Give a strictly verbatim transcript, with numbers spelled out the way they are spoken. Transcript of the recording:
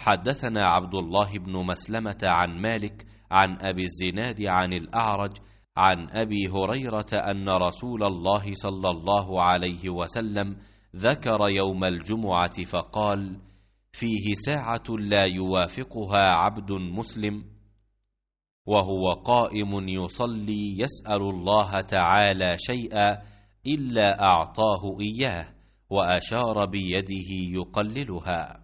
حدثنا عبد الله بن مسلمة عن مالك عن أبي الزناد عن الأعرج عن أبي هريرة أن رسول الله صلى الله عليه وسلم ذكر يوم الجمعة فقال: فيه ساعة لا يوافقها عبد مسلم وهو قائم يصلي يسأل الله تعالى شيئا إلا أعطاه إياه، وأشار بيده يقللها.